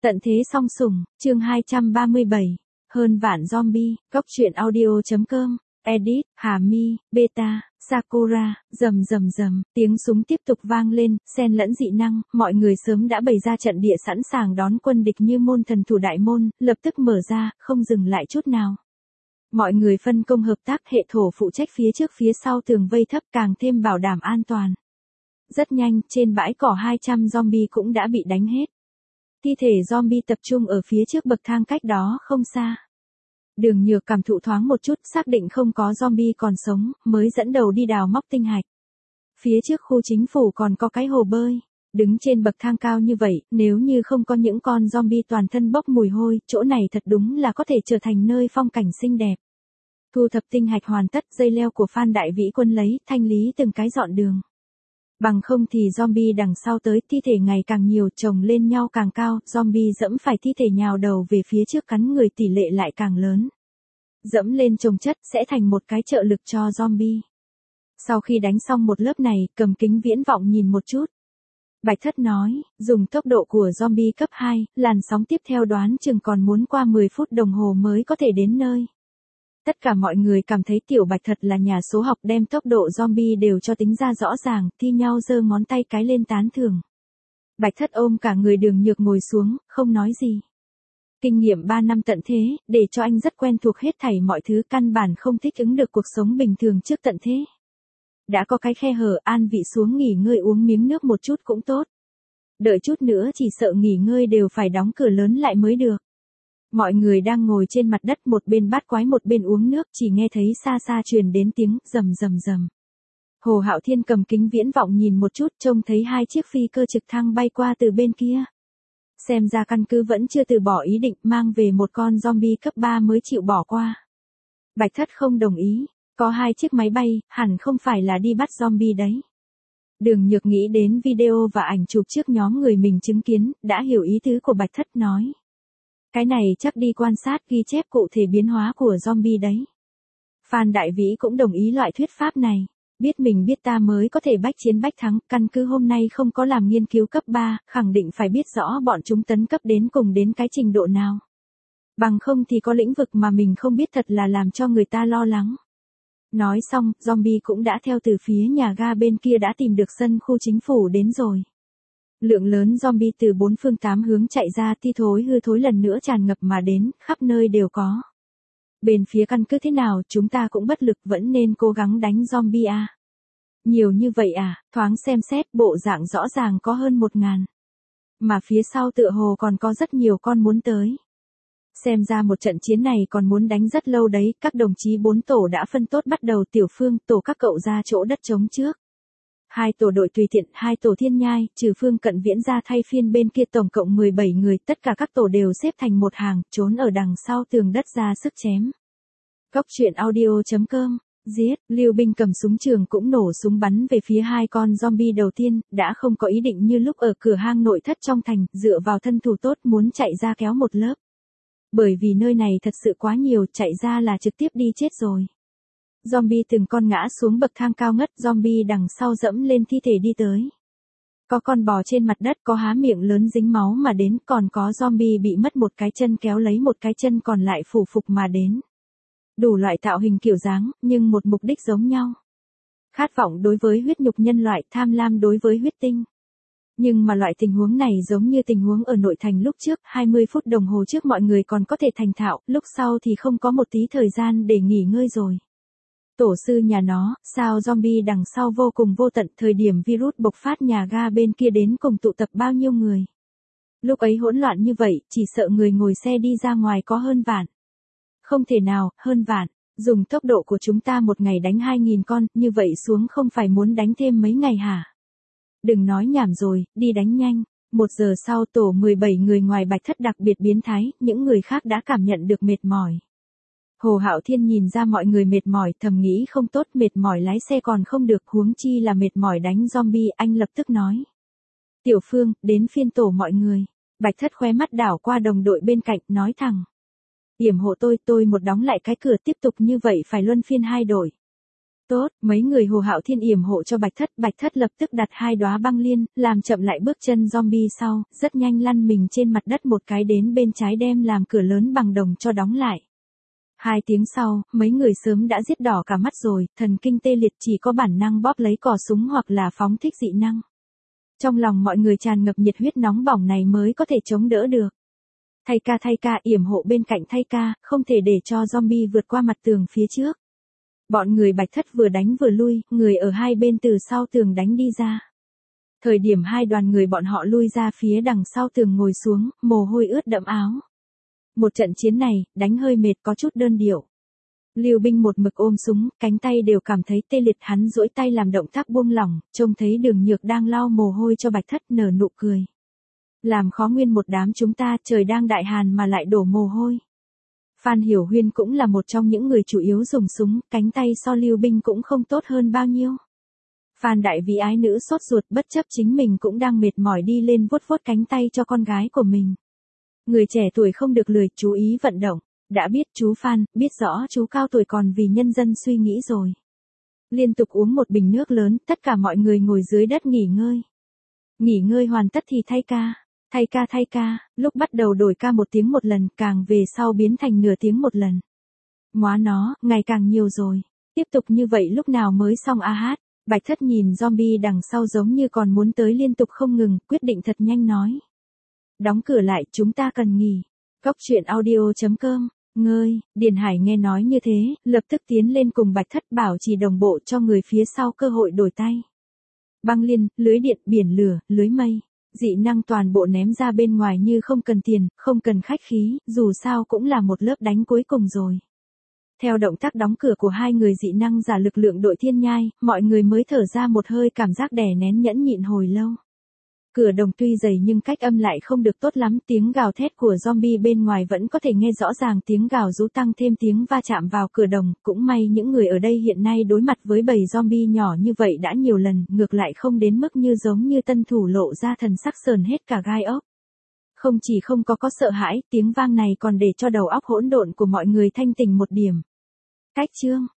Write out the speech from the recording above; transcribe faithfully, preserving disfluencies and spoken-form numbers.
Tận thế song sủng, chương hai trăm ba mươi bảy. Hơn vạn zombie, góc truyện audio.com, edit, Hà Mi, Beta, Sakura, rầm rầm rầm, tiếng súng tiếp tục vang lên, xen lẫn dị năng, mọi người sớm đã bày ra trận địa sẵn sàng đón quân địch như môn thần thủ đại môn, lập tức mở ra, không dừng lại chút nào. Mọi người phân công hợp tác, hệ thổ phụ trách phía trước phía sau tường vây thấp càng thêm bảo đảm an toàn. Rất nhanh, trên bãi cỏ hai trăm zombie cũng đã bị đánh hết. Thi thể zombie tập trung ở phía trước bậc thang cách đó không xa. Đường Nhược cảm thụ thoáng một chút, xác định không có zombie còn sống, mới dẫn đầu đi đào móc tinh hạch. Phía trước khu chính phủ còn có cái hồ bơi. Đứng trên bậc thang cao như vậy, nếu như không có những con zombie toàn thân bốc mùi hôi, chỗ này thật đúng là có thể trở thành nơi phong cảnh xinh đẹp. Thu thập tinh hạch hoàn tất, dây leo của Phan Đại Vĩ Quân lấy, thanh lý từng cái dọn đường. Bằng không thì zombie đằng sau tới, thi thể ngày càng nhiều, chồng lên nhau càng cao, zombie dẫm phải thi thể nhào đầu về phía trước cắn người tỷ lệ lại càng lớn. Dẫm lên chồng chất sẽ thành một cái trợ lực cho zombie. Sau khi đánh xong một lớp này, cầm kính viễn vọng nhìn một chút. Bạch Thất nói, dùng tốc độ của zombie cấp hai, làn sóng tiếp theo đoán chừng còn muốn qua mười phút đồng hồ mới có thể đến nơi. Tất cả mọi người cảm thấy Tiểu Bạch thật là nhà số học, đem tốc độ zombie đều cho tính ra rõ ràng, thi nhau giơ ngón tay cái lên tán thưởng. Bạch Thất ôm cả người Đường Nhược ngồi xuống, không nói gì. Kinh nghiệm ba năm tận thế, để cho anh rất quen thuộc hết thảy mọi thứ, căn bản không thích ứng được cuộc sống bình thường trước tận thế. Đã có cái khe hở, an vị xuống nghỉ ngơi uống miếng nước một chút cũng tốt. Đợi chút nữa chỉ sợ nghỉ ngơi đều phải đóng cửa lớn lại mới được. Mọi người đang ngồi trên mặt đất, một bên bát quái một bên uống nước, chỉ nghe thấy xa xa truyền đến tiếng rầm rầm rầm. Hồ Hạo Thiên cầm kính viễn vọng nhìn một chút, trông thấy hai chiếc phi cơ trực thăng bay qua từ bên kia. Xem ra căn cứ vẫn chưa từ bỏ ý định, mang về một con zombie cấp ba mới chịu bỏ qua. Bạch Thất không đồng ý, có hai chiếc máy bay, hẳn không phải là đi bắt zombie đấy. Đường Nhược nghĩ đến video và ảnh chụp trước nhóm người mình chứng kiến, đã hiểu ý tứ của Bạch Thất nói. Cái này chắc đi quan sát ghi chép cụ thể biến hóa của zombie đấy. Phan Đại Vĩ cũng đồng ý loại thuyết pháp này. Biết mình biết ta mới có thể bách chiến bách thắng, căn cứ hôm nay không có làm nghiên cứu cấp ba, khẳng định phải biết rõ bọn chúng tấn cấp đến cùng đến cái trình độ nào. Bằng không thì có lĩnh vực mà mình không biết, thật là làm cho người ta lo lắng. Nói xong, zombie cũng đã theo từ phía nhà ga bên kia đã tìm được sân khu chính phủ đến rồi. Lượng lớn zombie từ bốn phương tám hướng chạy ra, thi thối hư thối lần nữa tràn ngập mà đến, khắp nơi đều có. Bên phía căn cứ thế nào, chúng ta cũng bất lực, vẫn nên cố gắng đánh zombie à. Nhiều như vậy à, thoáng xem xét, bộ dạng rõ ràng có hơn một ngàn. Mà phía sau tựa hồ còn có rất nhiều con muốn tới. Xem ra một trận chiến này còn muốn đánh rất lâu đấy, các đồng chí bốn tổ đã phân tốt, bắt đầu Tiểu Phương, tổ các cậu ra chỗ đất trống trước. Hai tổ đội tùy tiện, hai tổ thiên nhai, trừ Phương Cận Viễn ra thay phiên bên kia, tổng cộng mười bảy người, tất cả các tổ đều xếp thành một hàng, trốn ở đằng sau tường đất ra sức chém. Góc truyện audio.com, giết, Lưu Binh cầm súng trường cũng nổ súng bắn về phía hai con zombie đầu tiên, đã không có ý định như lúc ở cửa hang nội thất trong thành, dựa vào thân thủ tốt muốn chạy ra kéo một lớp. Bởi vì nơi này thật sự quá nhiều, chạy ra là trực tiếp đi chết rồi. Zombie từng con ngã xuống bậc thang cao ngất, zombie đằng sau dẫm lên thi thể đi tới. Có con bò trên mặt đất, có há miệng lớn dính máu mà đến, còn có zombie bị mất một cái chân kéo lấy một cái chân còn lại phủ phục mà đến. Đủ loại tạo hình kiểu dáng, nhưng một mục đích giống nhau. Khát vọng đối với huyết nhục nhân loại, tham lam đối với huyết tinh. Nhưng mà loại tình huống này giống như tình huống ở nội thành lúc trước, hai mươi phút đồng hồ trước mọi người còn có thể thành thạo, lúc sau thì không có một tí thời gian để nghỉ ngơi rồi. Tổ sư nhà nó, sao zombie đằng sau vô cùng vô tận, thời điểm virus bộc phát nhà ga bên kia đến cùng tụ tập bao nhiêu người. Lúc ấy hỗn loạn như vậy, chỉ sợ người ngồi xe đi ra ngoài có hơn vạn. Không thể nào, hơn vạn, dùng tốc độ của chúng ta một ngày đánh hai nghìn con, như vậy xuống không phải muốn đánh thêm mấy ngày hả? Đừng nói nhảm rồi, đi đánh nhanh. Một giờ sau tổ mười bảy người ngoài Bạch Thất đặc biệt biến thái, những người khác đã cảm nhận được mệt mỏi. Hồ Hạo Thiên nhìn ra mọi người mệt mỏi, thầm nghĩ không tốt, mệt mỏi lái xe còn không được, huống chi là mệt mỏi đánh zombie, anh lập tức nói. Tiểu Phương, đến phiên tổ mọi người. Bạch Thất khóe mắt đảo qua đồng đội bên cạnh, nói thẳng. Yểm hộ tôi, tôi một đóng lại cái cửa, tiếp tục như vậy phải luân phiên hai đội. Tốt, mấy người Hồ Hạo Thiên yểm hộ cho Bạch Thất, Bạch Thất lập tức đặt hai đóa băng liên, làm chậm lại bước chân zombie sau, rất nhanh lăn mình trên mặt đất một cái đến bên trái đem làm cửa lớn bằng đồng cho đóng lại. Hai tiếng sau, mấy người sớm đã giết đỏ cả mắt rồi, thần kinh tê liệt chỉ có bản năng bóp lấy cò súng hoặc là phóng thích dị năng. Trong lòng mọi người tràn ngập nhiệt huyết nóng bỏng này mới có thể chống đỡ được. Thay ca thay ca yểm hộ bên cạnh thay ca, không thể để cho zombie vượt qua mặt tường phía trước. Bọn người Bạch Thất vừa đánh vừa lui, người ở hai bên từ sau tường đánh đi ra. Thời điểm hai đoàn người bọn họ lui ra phía đằng sau tường ngồi xuống, mồ hôi ướt đẫm áo. Một trận chiến này, đánh hơi mệt có chút đơn điệu. Lưu Binh một mực ôm súng, cánh tay đều cảm thấy tê liệt, hắn duỗi tay làm động tác buông lỏng, trông thấy Đường Nhược đang lau mồ hôi cho Bạch Thất nở nụ cười. Làm khó nguyên một đám chúng ta, trời đang đại hàn mà lại đổ mồ hôi. Phan Hiểu Huyên cũng là một trong những người chủ yếu dùng súng, cánh tay so Lưu Binh cũng không tốt hơn bao nhiêu. Phan Đại Vĩ ái nữ sốt ruột bất chấp chính mình cũng đang mệt mỏi đi lên vuốt vuốt cánh tay cho con gái của mình. Người trẻ tuổi không được lười, chú ý vận động. Đã biết chú Phan, biết rõ chú cao tuổi còn vì nhân dân suy nghĩ rồi. Liên tục uống một bình nước lớn, tất cả mọi người ngồi dưới đất nghỉ ngơi. Nghỉ ngơi hoàn tất thì thay ca. Thay ca thay ca, lúc bắt đầu đổi ca một tiếng một lần, càng về sau biến thành nửa tiếng một lần. Móa nó, ngày càng nhiều rồi. Tiếp tục như vậy lúc nào mới xong a hát. Bạch Thất nhìn zombie đằng sau giống như còn muốn tới liên tục không ngừng, quyết định thật nhanh nói. Đóng cửa lại, chúng ta cần nghỉ. Góc truyện audio chấm com, ngơi, Điền Hải nghe nói như thế, lập tức tiến lên cùng Bạch Thất bảo trì đồng bộ cho người phía sau cơ hội đổi tay. Băng liên, lưới điện, biển lửa, lưới mây. Dị năng toàn bộ ném ra bên ngoài như không cần tiền, không cần khách khí, dù sao cũng là một lớp đánh cuối cùng rồi. Theo động tác đóng cửa của hai người dị năng giả lực lượng đội thiên nhai, mọi người mới thở ra một hơi, cảm giác đè nén nhẫn nhịn hồi lâu. Cửa đồng tuy dày nhưng cách âm lại không được tốt lắm, tiếng gào thét của zombie bên ngoài vẫn có thể nghe rõ ràng, tiếng gào rú tăng thêm tiếng va chạm vào cửa đồng, cũng may những người ở đây hiện nay đối mặt với bầy zombie nhỏ như vậy đã nhiều lần, ngược lại không đến mức như giống như tân thủ lộ ra thần sắc sờn hết cả gai ốc. Không chỉ không có có sợ hãi, tiếng vang này còn để cho đầu óc hỗn độn của mọi người thanh tỉnh một điểm. Cách chương